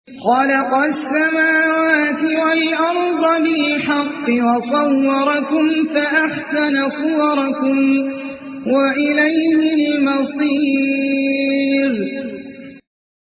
خلق السماوات والأرض بالحق وصوركم فأحسن صوركم وإليه المصير